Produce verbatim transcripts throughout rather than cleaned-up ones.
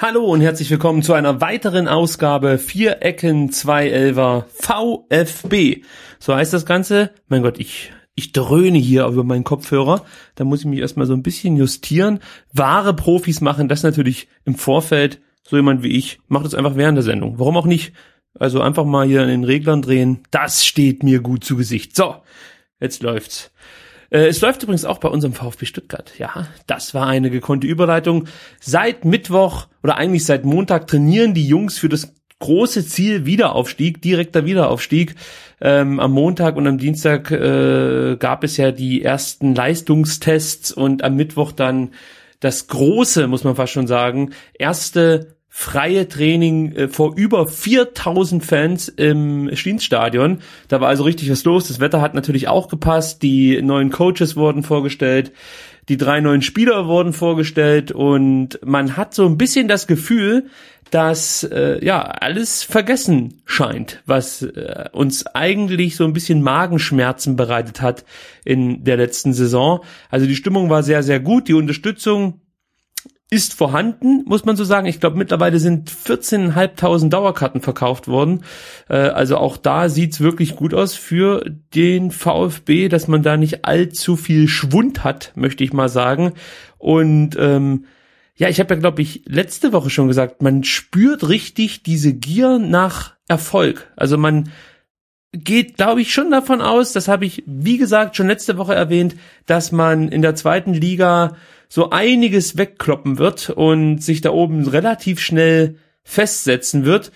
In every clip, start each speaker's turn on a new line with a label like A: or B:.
A: Hallo und herzlich willkommen zu einer weiteren Ausgabe Vier Ecken, zwei Elfer VfB. So heißt das Ganze. Mein Gott, ich ich dröhne hier über meinen Kopfhörer. Da muss ich mich erstmal so ein bisschen justieren. Wahre Profis machen das natürlich im Vorfeld. So jemand wie ich macht es einfach während der Sendung. Warum auch nicht? Also einfach mal hier an den Reglern drehen. Das steht mir gut zu Gesicht. So, jetzt läuft's. Es läuft übrigens auch bei unserem VfB Stuttgart. Ja, das war eine gekonnte Überleitung. Seit Mittwoch oder eigentlich seit Montag trainieren die Jungs für das große Ziel Wiederaufstieg, direkter Wiederaufstieg. Ähm, am Montag und am Dienstag äh, gab es ja die ersten Leistungstests und am Mittwoch dann das große, muss man fast schon sagen, erste freie Training äh, vor über viertausend Fans im Stienstadion. Da war also richtig was los. Das Wetter hat natürlich auch gepasst. Die neuen Coaches wurden vorgestellt. Die drei neuen Spieler wurden vorgestellt. Und man hat so ein bisschen das Gefühl, dass äh, ja alles vergessen scheint, was äh, uns eigentlich so ein bisschen Magenschmerzen bereitet hat in der letzten Saison. Also die Stimmung war sehr, sehr gut. Die Unterstützung ist vorhanden, muss man so sagen. Ich glaube, mittlerweile sind vierzehntausendfünfhundert Dauerkarten verkauft worden. Äh, also auch da sieht's wirklich gut aus für den VfB, dass man da nicht allzu viel Schwund hat, möchte ich mal sagen. Und ähm, ja, ich habe ja, glaube ich, letzte Woche schon gesagt, man spürt richtig diese Gier nach Erfolg. Also man geht, glaube ich, schon davon aus, das habe ich, wie gesagt, schon letzte Woche erwähnt, dass man in der zweiten Liga so einiges wegkloppen wird und sich da oben relativ schnell festsetzen wird.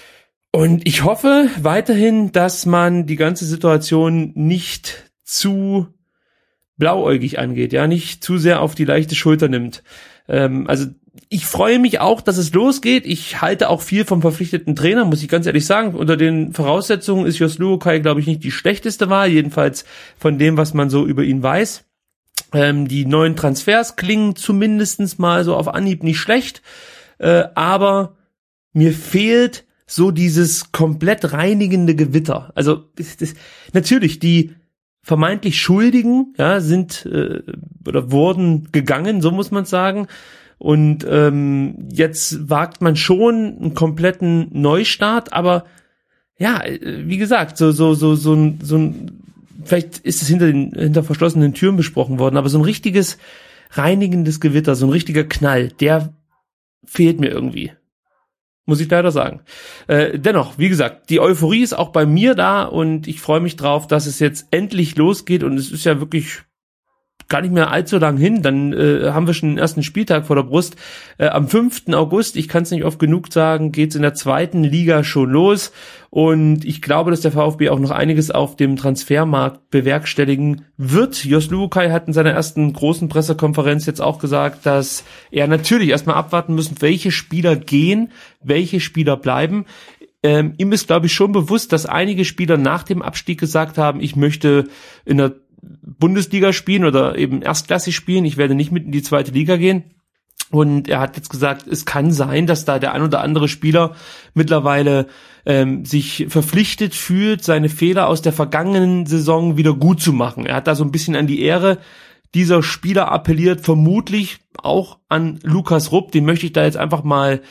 A: Und ich hoffe weiterhin, dass man die ganze Situation nicht zu blauäugig angeht, ja, nicht zu sehr auf die leichte Schulter nimmt. Ähm, also ich freue mich auch, dass es losgeht. Ich halte auch viel vom verpflichteten Trainer, muss ich ganz ehrlich sagen. Unter den Voraussetzungen ist Jos Luhukay, glaube ich, nicht die schlechteste Wahl, jedenfalls von dem, was man so über ihn weiß. Ähm, die neuen Transfers klingen zumindestens mal so auf Anhieb nicht schlecht, äh, aber mir fehlt so dieses komplett reinigende Gewitter. Also das, das, natürlich, die vermeintlich Schuldigen ja sind äh, oder wurden gegangen, so muss man sagen. Und ähm, jetzt wagt man schon einen kompletten Neustart, aber ja, wie gesagt, so so so so ein so ein vielleicht ist es hinter den hinter verschlossenen Türen besprochen worden, aber so ein richtiges reinigendes Gewitter, so ein richtiger Knall, der fehlt mir irgendwie. Muss ich leider sagen. Äh, dennoch, wie gesagt, die Euphorie ist auch bei mir da und ich freue mich drauf, dass es jetzt endlich losgeht und es ist ja wirklich gar nicht mehr allzu lang hin, dann äh, haben wir schon den ersten Spieltag vor der Brust. Äh, am fünften August, ich kann es nicht oft genug sagen, geht's in der zweiten Liga schon los und ich glaube, dass der VfB auch noch einiges auf dem Transfermarkt bewerkstelligen wird. Jos Luhukay hat in seiner ersten großen Pressekonferenz jetzt auch gesagt, dass er natürlich erstmal abwarten muss, welche Spieler gehen, welche Spieler bleiben. Ähm, ihm ist, glaube ich, schon bewusst, dass einige Spieler nach dem Abstieg gesagt haben, ich möchte in der Bundesliga spielen oder eben erstklassig spielen, ich werde nicht mit in die zweite Liga gehen. Und er hat jetzt gesagt, es kann sein, dass da der ein oder andere Spieler mittlerweile ähm, sich verpflichtet fühlt, seine Fehler aus der vergangenen Saison wieder gut zu machen. Er hat da so ein bisschen an die Ehre dieser Spieler appelliert, vermutlich auch an Lukas Rupp, den möchte ich da jetzt einfach mal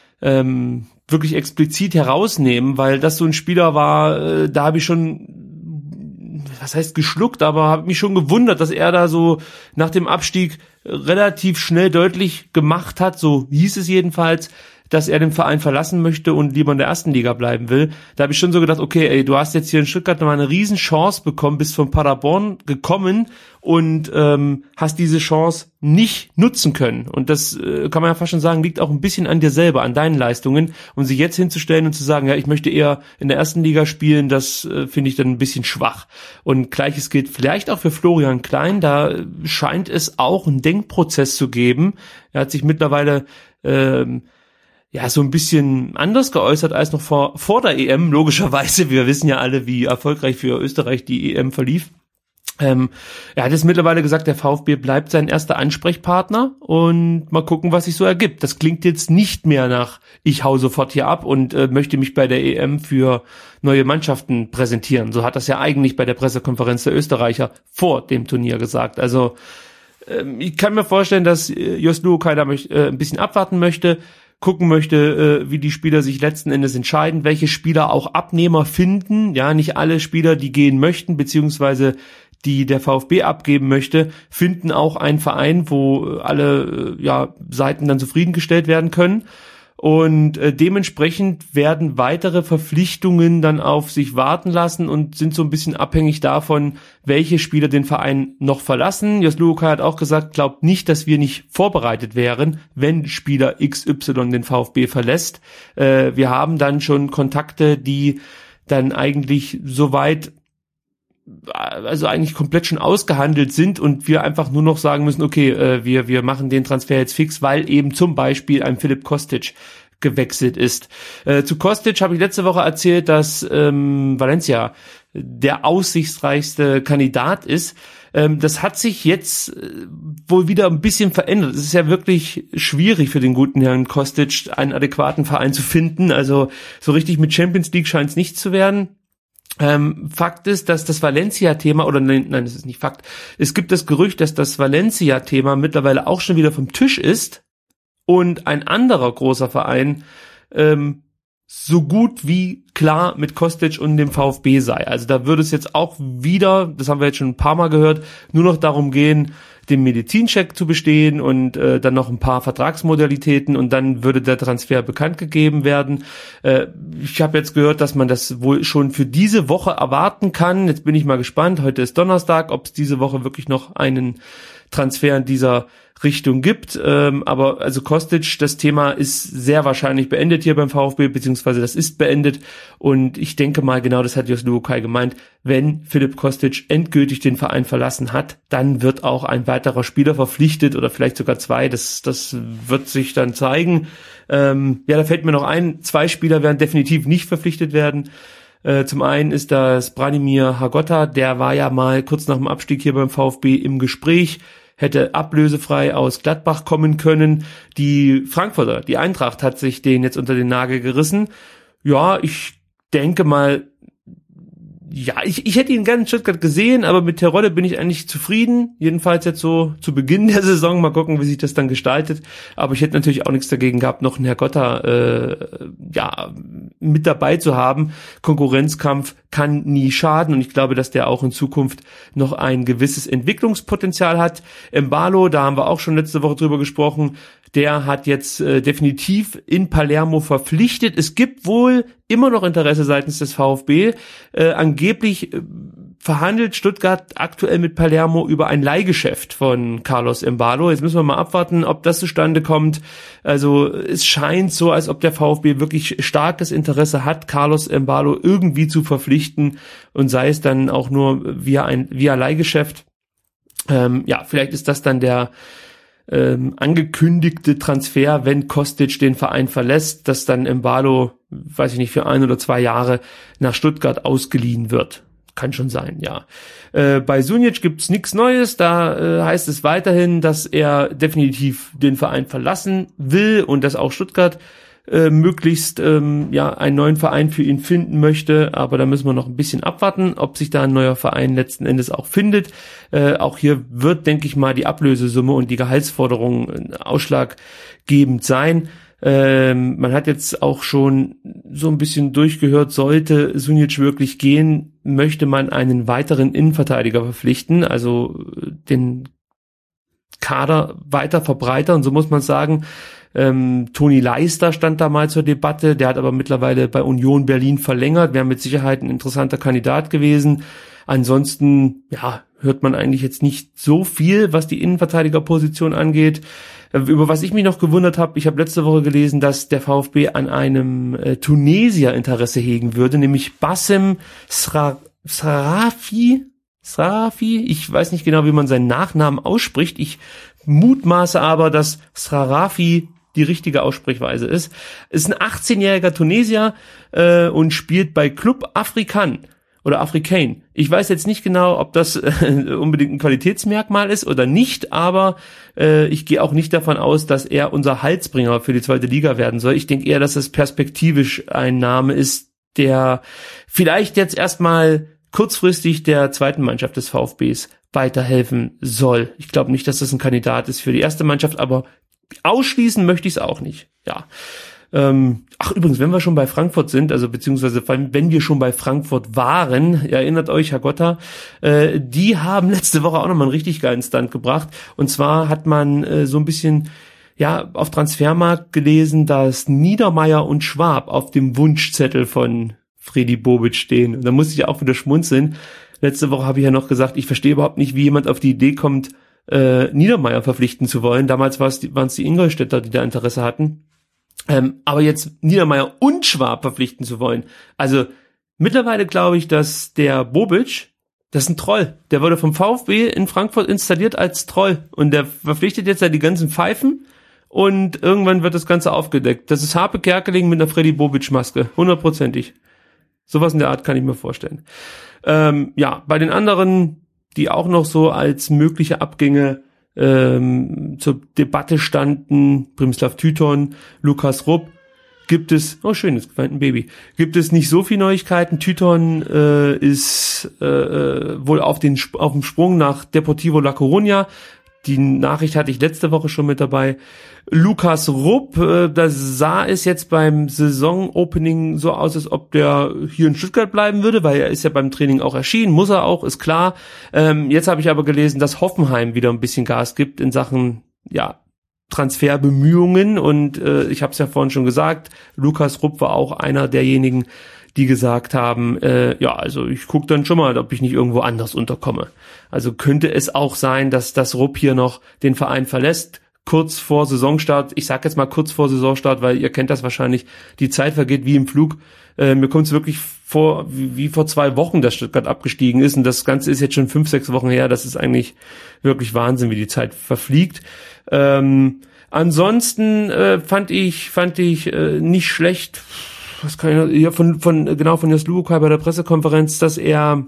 A: ähm, wirklich explizit herausnehmen, weil das so ein Spieler war, äh, da habe ich schon was heißt geschluckt, aber habe mich schon gewundert, dass er da so nach dem Abstieg relativ schnell deutlich gemacht hat, so hieß es jedenfalls, dass er den Verein verlassen möchte und lieber in der ersten Liga bleiben will. Da habe ich schon so gedacht, okay, ey, du hast jetzt hier in Stuttgart nochmal eine riesen Chance bekommen, bist von Paderborn gekommen und ähm, hast diese Chance nicht nutzen können. Und das äh, kann man ja fast schon sagen, liegt auch ein bisschen an dir selber, an deinen Leistungen. Und sich jetzt hinzustellen und zu sagen, ja, ich möchte eher in der ersten Liga spielen, das äh, finde ich dann ein bisschen schwach. Und Gleiches gilt vielleicht auch für Florian Klein. Da scheint es auch einen Denkprozess zu geben. Er hat sich mittlerweile ähm, ja, so ein bisschen anders geäußert als noch vor, vor der E M, logischerweise. Wir wissen ja alle, wie erfolgreich für Österreich die E M verlief. Ähm, er hat jetzt mittlerweile gesagt, der VfB bleibt sein erster Ansprechpartner und mal gucken, was sich so ergibt. Das klingt jetzt nicht mehr nach, ich hau sofort hier ab und äh, möchte mich bei der E M für neue Mannschaften präsentieren. So hat das ja eigentlich bei der Pressekonferenz der Österreicher vor dem Turnier gesagt. Also ähm, ich kann mir vorstellen, dass äh, Jos Luhukay da möcht, äh, ein bisschen abwarten möchte. gucken möchte, äh, wie die Spieler sich letzten Endes entscheiden, welche Spieler auch Abnehmer finden. Ja, nicht alle Spieler, die gehen möchten, beziehungsweise die der VfB abgeben möchte, finden auch einen Verein, wo alle äh, ja Seiten dann zufriedengestellt werden können. Und äh, dementsprechend werden weitere Verpflichtungen dann auf sich warten lassen und sind so ein bisschen abhängig davon, welche Spieler den Verein noch verlassen. Jos Luhukay hat auch gesagt, glaubt nicht, dass wir nicht vorbereitet wären, wenn Spieler X Y den VfB verlässt. Äh, wir haben dann schon Kontakte, die dann eigentlich soweit, also eigentlich komplett schon ausgehandelt sind und wir einfach nur noch sagen müssen, okay, äh, wir wir machen den Transfer jetzt fix, weil eben zum Beispiel ein Filip Kostic gewechselt ist. Äh, zu Kostic habe ich letzte Woche erzählt, dass ähm, Valencia der aussichtsreichste Kandidat ist. Ähm, das hat sich jetzt äh, wohl wieder ein bisschen verändert. Es ist ja wirklich schwierig für den guten Herrn Kostic, einen adäquaten Verein zu finden. Also so richtig mit Champions League scheint es nicht zu werden. Ähm, Fakt ist, dass das Valencia-Thema, oder nein, nein, das ist nicht Fakt, es gibt das Gerücht, dass das Valencia-Thema mittlerweile auch schon wieder vom Tisch ist und ein anderer großer Verein ähm, so gut wie klar mit Kostic und dem VfB sei. Also da würde es jetzt auch wieder, das haben wir jetzt schon ein paar Mal gehört, nur noch darum gehen, den Medizincheck zu bestehen und äh, dann noch ein paar Vertragsmodalitäten und dann würde der Transfer bekannt gegeben werden. Äh, ich habe jetzt gehört, dass man das wohl schon für diese Woche erwarten kann. Jetzt bin ich mal gespannt. Heute ist Donnerstag, ob es diese Woche wirklich noch einen Transfer in dieser Richtung gibt, ähm, aber also Kostic, das Thema ist sehr wahrscheinlich beendet hier beim VfB, beziehungsweise das ist beendet und ich denke mal, genau das hat Jos Luhukay gemeint, wenn Filip Kostic endgültig den Verein verlassen hat, dann wird auch ein weiterer Spieler verpflichtet oder vielleicht sogar zwei, das das wird sich dann zeigen. Ähm, ja, da fällt mir noch ein, zwei Spieler werden definitiv nicht verpflichtet werden. Äh, zum einen ist das Branimir Hrgota, der war ja mal kurz nach dem Abstieg hier beim VfB im Gespräch, hätte ablösefrei aus Gladbach kommen können. Die Frankfurter, die Eintracht hat sich den jetzt unter den Nagel gerissen. Ja, ich denke mal, ja, ich, ich hätte ihn gerne in Stuttgart gesehen, aber mit Terodde bin ich eigentlich zufrieden. Jedenfalls jetzt so zu Beginn der Saison. Mal gucken, wie sich das dann gestaltet. Aber ich hätte natürlich auch nichts dagegen gehabt, noch einen Hrgota äh, ja, mit dabei zu haben. Konkurrenzkampf kann nie schaden und ich glaube, dass der auch in Zukunft noch ein gewisses Entwicklungspotenzial hat. Embalo, da haben wir auch schon letzte Woche drüber gesprochen, der hat jetzt äh, definitiv in Palermo verpflichtet. Es gibt wohl immer noch Interesse seitens des VfB. Äh, angeblich äh, verhandelt Stuttgart aktuell mit Palermo über ein Leihgeschäft von Carlos Embalo. Jetzt müssen wir mal abwarten, ob das zustande kommt. Also es scheint so, als ob der VfB wirklich starkes Interesse hat, Carlos Embalo irgendwie zu verpflichten und sei es dann auch nur via ein via Leihgeschäft. Ähm, ja, vielleicht ist das dann der ähm, angekündigte Transfer, wenn Kostic den Verein verlässt, dass dann Embalo, weiß ich nicht, für ein oder zwei Jahre nach Stuttgart ausgeliehen wird. Kann schon sein, ja. Äh, bei Šunjić gibt's nichts Neues, da äh, heißt es weiterhin, dass er definitiv den Verein verlassen will und dass auch Stuttgart äh, möglichst ähm, ja einen neuen Verein für ihn finden möchte, aber da müssen wir noch ein bisschen abwarten, ob sich da ein neuer Verein letzten Endes auch findet. Äh, auch hier wird, denke ich mal, die Ablösesumme und die Gehaltsforderung äh, ausschlaggebend sein. Ähm, man hat jetzt auch schon so ein bisschen durchgehört, sollte Šunjić wirklich gehen, möchte man einen weiteren Innenverteidiger verpflichten, also den Kader weiter verbreitern, so muss man sagen. Ähm, Toni Leister stand da mal zur Debatte, der hat aber mittlerweile bei Union Berlin verlängert, wäre mit Sicherheit ein interessanter Kandidat gewesen. Ansonsten, ja, hört man eigentlich jetzt nicht so viel, was die Innenverteidigerposition angeht. Über was ich mich noch gewundert habe, ich habe letzte Woche gelesen, dass der VfB an einem äh, Tunesier Interesse hegen würde, nämlich Bassem Sra- Srarafi. Srarafi, ich weiß nicht genau, wie man seinen Nachnamen ausspricht. Ich mutmaße aber, dass Srarafi die richtige Aussprechweise ist. Ist ein achtzehnjähriger Tunesier äh, und spielt bei Club Africain oder Africain. Ich weiß jetzt nicht genau, ob das äh, unbedingt ein Qualitätsmerkmal ist oder nicht, aber äh, ich gehe auch nicht davon aus, dass er unser Halsbringer für die zweite Liga werden soll. Ich denke eher, dass es perspektivisch ein Name ist, der vielleicht jetzt erstmal kurzfristig der zweiten Mannschaft des VfBs weiterhelfen soll. Ich glaube nicht, dass das ein Kandidat ist für die erste Mannschaft, aber ausschließen möchte ich es auch nicht. ja. Ähm, ach, übrigens, wenn wir schon bei Frankfurt sind, also beziehungsweise wenn wir schon bei Frankfurt waren, ihr erinnert euch, Herr Gotter, äh, die haben letzte Woche auch nochmal einen richtig geilen Stunt gebracht. Und zwar hat man äh, so ein bisschen, ja, auf Transfermarkt gelesen, dass Niedermeyer und Schwab auf dem Wunschzettel von Fredi Bobic stehen. Und da musste ich auch wieder schmunzeln. Letzte Woche habe ich ja noch gesagt, ich verstehe überhaupt nicht, wie jemand auf die Idee kommt, äh, Niedermeyer verpflichten zu wollen. Damals waren es die Ingolstädter, die da Interesse hatten. Ähm, aber jetzt Niedermeyer und Schwab verpflichten zu wollen. Also mittlerweile glaube ich, dass der Bobic, das ist ein Troll. Der wurde vom VfB in Frankfurt installiert als Troll. Und der verpflichtet jetzt ja die ganzen Pfeifen und irgendwann wird das Ganze aufgedeckt. Das ist Harpe Kerkeling mit einer Fredi Bobic-Maske. Hundertprozentig. Sowas in der Art kann ich mir vorstellen. Ähm, ja, bei den anderen, die auch noch so als mögliche Abgänge ähm, zur Debatte standen, Brimislav Tyton, Lukas Rupp, gibt es, oh schön, jetzt weint ein Baby, gibt es nicht so viele Neuigkeiten. Tyton äh, ist äh, wohl auf den auf dem Sprung nach Deportivo La Coruña. Die Nachricht hatte ich letzte Woche schon mit dabei. Lukas Rupp, äh, da sah es jetzt beim Saisonopening so aus, als ob der hier in Stuttgart bleiben würde, weil er ist ja beim Training auch erschienen, muss er auch, ist klar. Ähm, jetzt habe ich aber gelesen, dass Hoffenheim wieder ein bisschen Gas gibt in Sachen, ja, Transferbemühungen und äh, ich habe es ja vorhin schon gesagt, Lukas Rupp war auch einer derjenigen, die gesagt haben, äh, ja, also ich gucke dann schon mal, ob ich nicht irgendwo anders unterkomme. Also könnte es auch sein, dass das Rupp hier noch den Verein verlässt, kurz vor Saisonstart. Ich sage jetzt mal kurz vor Saisonstart, weil ihr kennt das wahrscheinlich, die Zeit vergeht wie im Flug. Äh, mir kommt es wirklich vor, wie, wie vor zwei Wochen, dass Stuttgart abgestiegen ist und das Ganze ist jetzt schon fünf, sechs Wochen her. Das ist eigentlich wirklich Wahnsinn, wie die Zeit verfliegt. Ähm, ansonsten äh, fand ich fand ich äh, nicht schlecht, was kann ich, ja, von von genau von Jos Luhukay bei der Pressekonferenz, dass er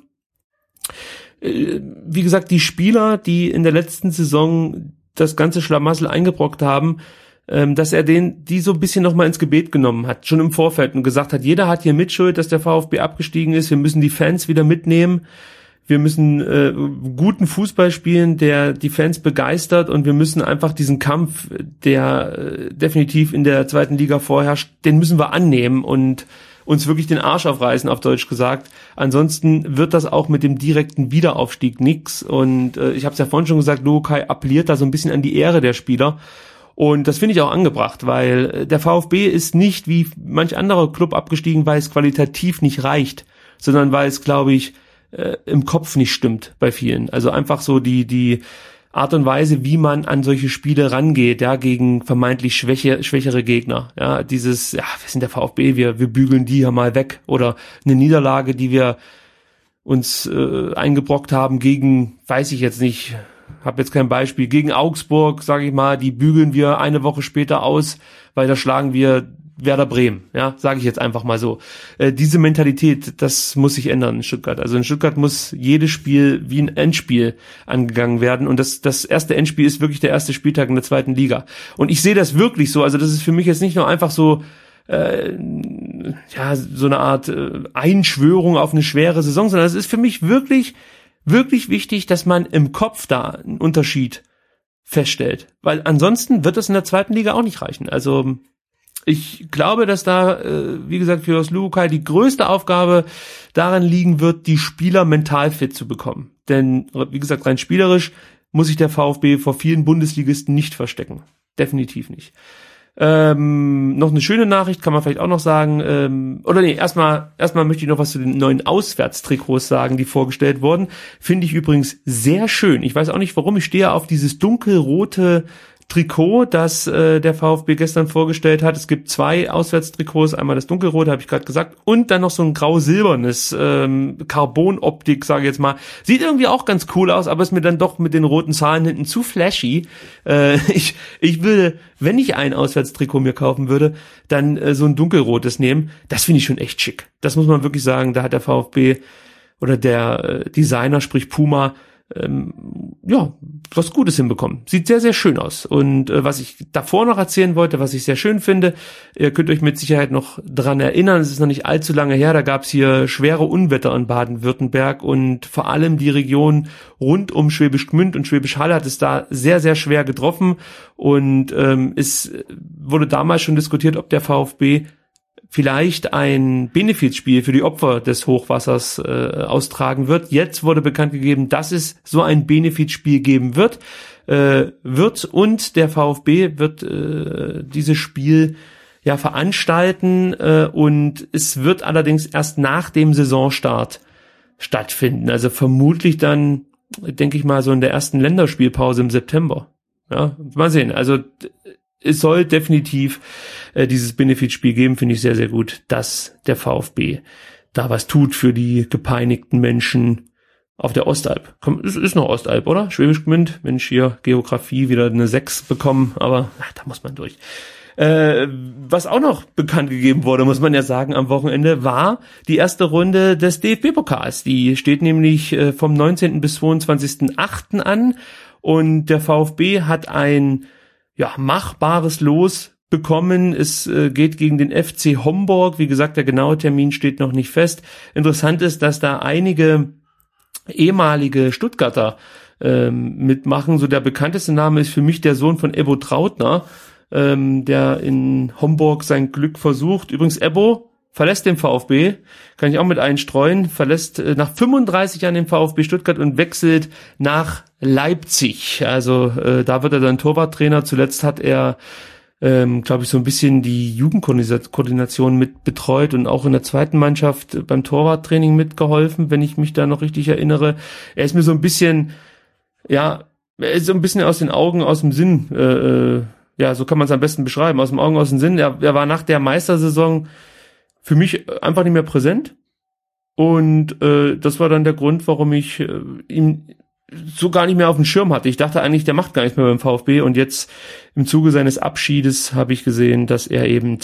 A: äh, wie gesagt die Spieler, die in der letzten Saison das ganze Schlamassel eingebrockt haben, ähm, dass er den die so ein bisschen noch mal ins Gebet genommen hat, schon im Vorfeld und gesagt hat, jeder hat hier Mitschuld, dass der VfB abgestiegen ist, wir müssen die Fans wieder mitnehmen. Wir müssen äh, guten Fußball spielen, der die Fans begeistert und wir müssen einfach diesen Kampf, der äh, definitiv in der zweiten Liga vorherrscht, den müssen wir annehmen und uns wirklich den Arsch aufreißen, auf Deutsch gesagt. Ansonsten wird das auch mit dem direkten Wiederaufstieg nix und äh, ich habe es ja vorhin schon gesagt, Luhukay appelliert da so ein bisschen an die Ehre der Spieler und das finde ich auch angebracht, weil der VfB ist nicht wie manch anderer Club abgestiegen, weil es qualitativ nicht reicht, sondern weil es, glaube ich, im Kopf nicht stimmt bei vielen. Also einfach so die die Art und Weise, wie man an solche Spiele rangeht, ja, gegen vermeintlich schwäche, schwächere Gegner. Ja, dieses, ja, wir sind der VfB, wir wir bügeln die ja mal weg. Oder eine Niederlage, die wir uns äh, eingebrockt haben gegen, weiß ich jetzt nicht, habe jetzt kein Beispiel, gegen Augsburg, sage ich mal, die bügeln wir eine Woche später aus, weil da schlagen wir Werder Bremen, ja, sage ich jetzt einfach mal so. Äh, diese Mentalität, das muss sich ändern in Stuttgart. Also in Stuttgart muss jedes Spiel wie ein Endspiel angegangen werden und das das erste Endspiel ist wirklich der erste Spieltag in der zweiten Liga. Und ich sehe das wirklich so, also das ist für mich jetzt nicht nur einfach so äh, ja, so eine Art äh, Einschwörung auf eine schwere Saison, sondern es ist für mich wirklich wirklich wichtig, dass man im Kopf da einen Unterschied feststellt, weil ansonsten wird das in der zweiten Liga auch nicht reichen. Also ich glaube, dass da, äh, wie gesagt, für Jos Luhukay die größte Aufgabe darin liegen wird, die Spieler mental fit zu bekommen. Denn, wie gesagt, rein spielerisch muss sich der VfB vor vielen Bundesligisten nicht verstecken. Definitiv nicht. Ähm, noch eine schöne Nachricht kann man vielleicht auch noch sagen. Ähm, oder nee, erstmal erstmal möchte ich noch was zu den neuen Auswärtstrikots sagen, die vorgestellt wurden. Finde ich übrigens sehr schön. Ich weiß auch nicht, warum. Ich stehe auf dieses dunkelrote Trikot, das äh, der VfB gestern vorgestellt hat. Es gibt zwei Auswärtstrikots, einmal das dunkelrote, habe ich gerade gesagt, und dann noch so ein grau-silbernes ähm, Carbon-Optik, sage ich jetzt mal. Sieht irgendwie auch ganz cool aus, aber ist mir dann doch mit den roten Zahlen hinten zu flashy. Äh, ich ich würde, wenn ich ein Auswärtstrikot mir kaufen würde, dann äh, so ein dunkelrotes nehmen. Das finde ich schon echt schick. Das muss man wirklich sagen, da hat der VfB oder der äh, Designer, sprich Puma, ähm, ja, was Gutes hinbekommen. Sieht sehr, sehr schön aus. Und äh, was ich davor noch erzählen wollte, was ich sehr schön finde, ihr könnt euch mit Sicherheit noch dran erinnern, es ist noch nicht allzu lange her, da gab es hier schwere Unwetter in Baden-Württemberg und vor allem die Region rund um Schwäbisch Gmünd und Schwäbisch Hall hat es da sehr, sehr schwer getroffen und ähm, es wurde damals schon diskutiert, ob der VfB vielleicht ein Benefizspiel für die Opfer des Hochwassers äh, austragen wird. Jetzt wurde bekannt gegeben, dass es so ein Benefizspiel geben wird, äh, wird und der VfB wird äh, dieses Spiel ja veranstalten äh, und es wird allerdings erst nach dem Saisonstart stattfinden. Also vermutlich dann, denke ich mal, so in der ersten Länderspielpause im September. Ja, mal sehen. Also es soll definitiv äh, dieses Benefitspiel geben, finde ich sehr, sehr gut, dass der VfB da was tut für die gepeinigten Menschen auf der Ostalb. Komm, es ist noch Ostalb, oder? Schwäbisch Gmünd, Mensch, hier Geografie wieder eine sechs bekommen, aber ach, da muss man durch. Äh, was auch noch bekannt gegeben wurde, muss man ja sagen, am Wochenende war die erste Runde des D F B-Pokals. Die steht nämlich äh, vom neunzehnten bis zweiundzwanzigsten achten an und der VfB hat ein ja, machbares Los bekommen. Es äh, geht gegen den F C Homburg. Wie gesagt, der genaue Termin steht noch nicht fest. Interessant ist, dass da einige ehemalige Stuttgarter ähm, mitmachen. So der bekannteste Name ist für mich der Sohn von Ebbo Trautner, ähm, der in Homburg sein Glück versucht. Übrigens, Ebbo verlässt den VfB, kann ich auch mit einstreuen, verlässt äh, nach fünfunddreißig Jahren den VfB Stuttgart und wechselt nach Leipzig. Also äh, da wird er dann Torwarttrainer. Zuletzt hat er, ähm, glaube ich, so ein bisschen die Jugendkoordination mit betreut und auch in der zweiten Mannschaft beim Torwarttraining mitgeholfen, wenn ich mich da noch richtig erinnere. Er ist mir so ein bisschen, ja, er ist so ein bisschen aus den Augen, aus dem Sinn, äh, ja, so kann man es am besten beschreiben, aus den Augen, aus dem Sinn. Er, er war nach der Meistersaison für mich einfach nicht mehr präsent und äh, das war dann der Grund, warum ich äh, ihn so gar nicht mehr auf dem Schirm hatte. Ich dachte eigentlich, der macht gar nichts mehr beim VfB und jetzt im Zuge seines Abschiedes habe ich gesehen, dass er eben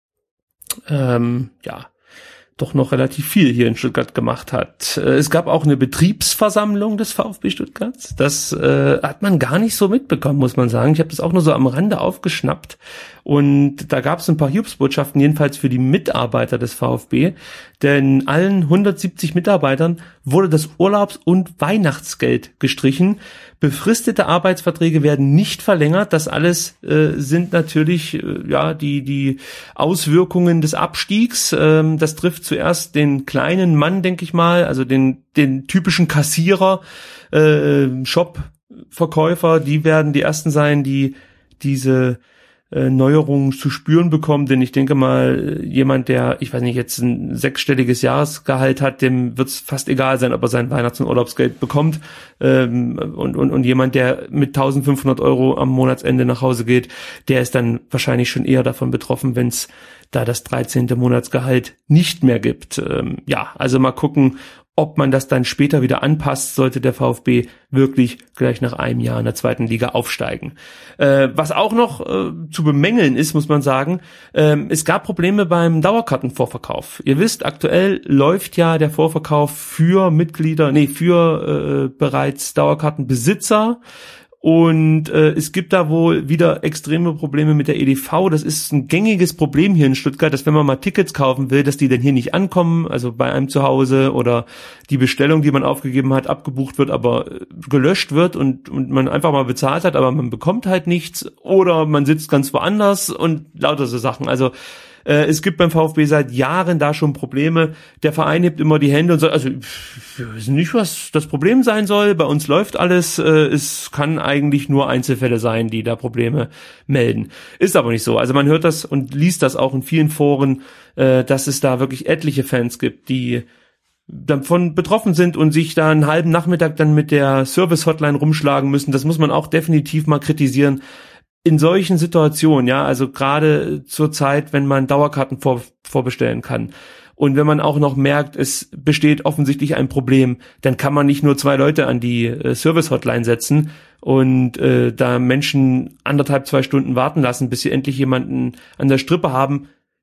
A: ähm, ja doch noch relativ viel hier in Stuttgart gemacht hat. Es gab auch eine Betriebsversammlung des VfB Stuttgart. Das äh, hat man gar nicht so mitbekommen, muss man sagen. Ich habe das auch nur so am Rande aufgeschnappt. Und da gab es ein paar Hilfsbotschaften, jedenfalls für die Mitarbeiter des VfB. Denn allen hundertsiebzig Mitarbeitern wurde das Urlaubs- und Weihnachtsgeld gestrichen. Befristete Arbeitsverträge werden nicht verlängert. Das alles äh, sind natürlich äh, ja die die Auswirkungen des Abstiegs. Ähm, das trifft zuerst den kleinen Mann, denke ich mal, also den den typischen Kassierer, äh, Shop-Verkäufer. Die werden die ersten sein, die diese Neuerungen zu spüren bekommen, denn ich denke mal, jemand, der, ich weiß nicht, jetzt ein sechsstelliges Jahresgehalt hat, dem wird es fast egal sein, ob er sein Weihnachts- und Urlaubsgeld bekommt, ähm, und, und, und jemand, der mit eintausendfünfhundert Euro am Monatsende nach Hause geht, der ist dann wahrscheinlich schon eher davon betroffen, wenn es da das dreizehnte Monatsgehalt nicht mehr gibt. Ähm, ja, also mal gucken, ob man das dann später wieder anpasst, sollte der VfB wirklich gleich nach einem Jahr in der zweiten Liga aufsteigen. Äh, was auch noch äh, zu bemängeln ist, muss man sagen, äh, es gab Probleme beim Dauerkartenvorverkauf. Ihr wisst, aktuell läuft ja der Vorverkauf für Mitglieder, nee, für äh, bereits Dauerkartenbesitzer. Und äh, es gibt da wohl wieder extreme Probleme mit der E D V. Das ist ein gängiges Problem hier in Stuttgart, dass wenn man mal Tickets kaufen will, dass die dann hier nicht ankommen, also bei einem zu Hause oder die Bestellung, die man aufgegeben hat, abgebucht wird, aber gelöscht wird und, und man einfach mal bezahlt hat, aber man bekommt halt nichts oder man sitzt ganz woanders und lauter so Sachen. Also Äh, es gibt beim VfB seit Jahren da schon Probleme. Der Verein hebt immer die Hände und sagt, also wir wissen nicht, was das Problem sein soll. Bei uns läuft alles. Äh, es kann eigentlich nur Einzelfälle sein, die da Probleme melden. Ist aber nicht so. Also man hört das und liest das auch in vielen Foren, äh, dass es da wirklich etliche Fans gibt, die davon betroffen sind und sich da einen halben Nachmittag dann mit der Service-Hotline rumschlagen müssen. Das muss man auch definitiv mal kritisieren. In solchen Situationen, ja, also gerade zur Zeit, wenn man Dauerkarten vor, vorbestellen kann und wenn man auch noch merkt, es besteht offensichtlich ein Problem, dann kann man nicht nur zwei Leute an die äh, Service-Hotline setzen und äh, da Menschen anderthalb, zwei Stunden warten lassen, bis sie endlich jemanden an der Strippe haben.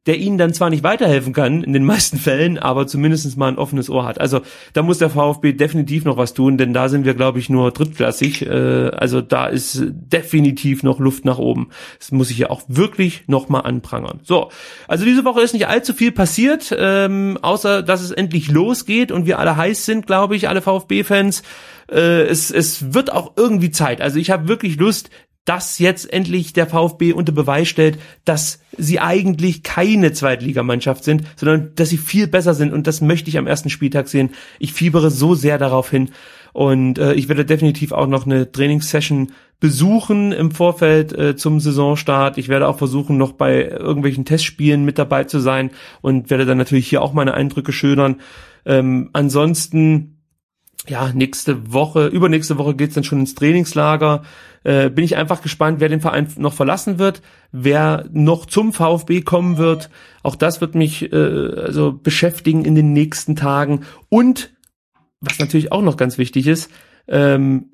A: der ihnen dann zwar nicht weiterhelfen kann in den meisten Fällen, aber zumindest mal ein offenes Ohr hat. Also da muss der VfB definitiv noch was tun, denn da sind wir, glaube ich, nur drittklassig. Äh, also da ist definitiv noch Luft nach oben. Das muss ich ja auch wirklich noch mal anprangern. So, also diese Woche ist nicht allzu viel passiert, ähm, außer dass es endlich losgeht und wir alle heiß sind, glaube ich, alle VfB-Fans. Äh, es, es wird auch irgendwie Zeit. Also ich habe wirklich Lust, dass jetzt endlich der VfB unter Beweis stellt, dass sie eigentlich keine Zweitligamannschaft sind, sondern dass sie viel besser sind, und das möchte ich am ersten Spieltag sehen. Ich fiebere so sehr darauf hin, und äh, ich werde definitiv auch noch eine Trainingssession besuchen im Vorfeld äh, zum Saisonstart. Ich werde auch versuchen, noch bei irgendwelchen Testspielen mit dabei zu sein und werde dann natürlich hier auch meine Eindrücke schildern. Ähm, ansonsten, ja, nächste Woche, übernächste Woche geht's dann schon ins Trainingslager. Äh, bin ich einfach gespannt, wer den Verein noch verlassen wird, wer noch zum VfB kommen wird. Auch das wird mich äh, also beschäftigen in den nächsten Tagen. Und was natürlich auch noch ganz wichtig ist, ähm,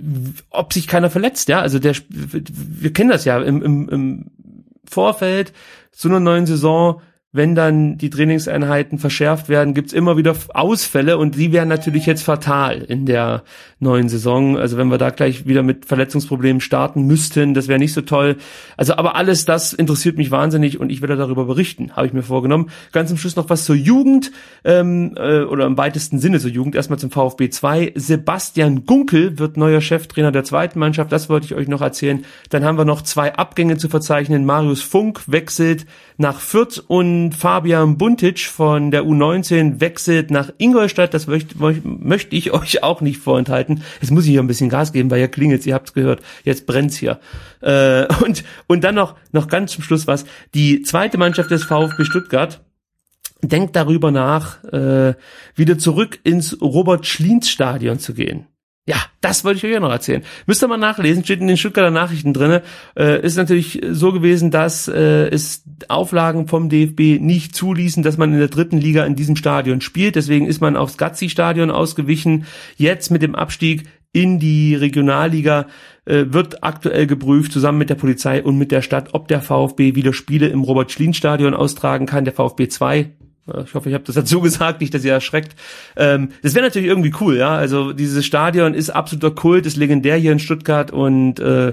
A: ob sich keiner verletzt. Ja, also der, wir kennen das ja im, im, im Vorfeld zu einer neuen Saison. Wenn dann die Trainingseinheiten verschärft werden, gibt's immer wieder Ausfälle, und die wären natürlich jetzt fatal in der neuen Saison. Also wenn wir da gleich wieder mit Verletzungsproblemen starten müssten, das wäre nicht so toll. Also aber alles das interessiert mich wahnsinnig, und ich werde darüber berichten, habe ich mir vorgenommen. Ganz zum Schluss noch was zur Jugend, ähm, äh, oder im weitesten Sinne zur Jugend. Erstmal zum VfB zwei. Sebastian Gunkel wird neuer Cheftrainer der zweiten Mannschaft, das wollte ich euch noch erzählen. Dann haben wir noch zwei Abgänge zu verzeichnen. Marius Funk wechselt nach Fürth und Fabian Buntic von der U neunzehn wechselt nach Ingolstadt. Das möchte, möchte ich euch auch nicht vorenthalten. Jetzt muss ich hier ein bisschen Gas geben, weil hier klingelt's, ihr habt's gehört. Jetzt brennt's hier. Äh, und, und dann noch, noch ganz zum Schluss was. Die zweite Mannschaft des VfB Stuttgart denkt darüber nach, äh, wieder zurück ins Robert-Schlienz-Stadion zu gehen. Ja, das wollte ich euch ja noch erzählen. Müsst ihr mal nachlesen, steht in den Stuttgarter Nachrichten drinne. Äh, ist natürlich so gewesen, dass äh, es Auflagen vom D F B nicht zuließen, dass man in der dritten Liga in diesem Stadion spielt. Deswegen ist man aufs Gazi-Stadion ausgewichen. Jetzt mit dem Abstieg in die Regionalliga äh, wird aktuell geprüft, zusammen mit der Polizei und mit der Stadt, ob der VfB wieder Spiele im Robert-Schlien-Stadion austragen kann. Der VfB zwei. Ich hoffe, ich habe das dazu gesagt, nicht, dass ihr erschreckt. Ähm, das wäre natürlich irgendwie cool, ja. Also dieses Stadion ist absoluter Kult, ist legendär hier in Stuttgart, und äh,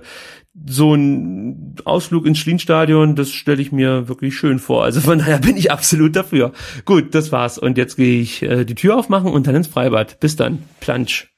A: so ein Ausflug ins Schlienstadion, das stelle ich mir wirklich schön vor. Also von daher bin ich absolut dafür. Gut, das war's. Und jetzt gehe ich äh, die Tür aufmachen und dann ins Freibad. Bis dann. Plansch.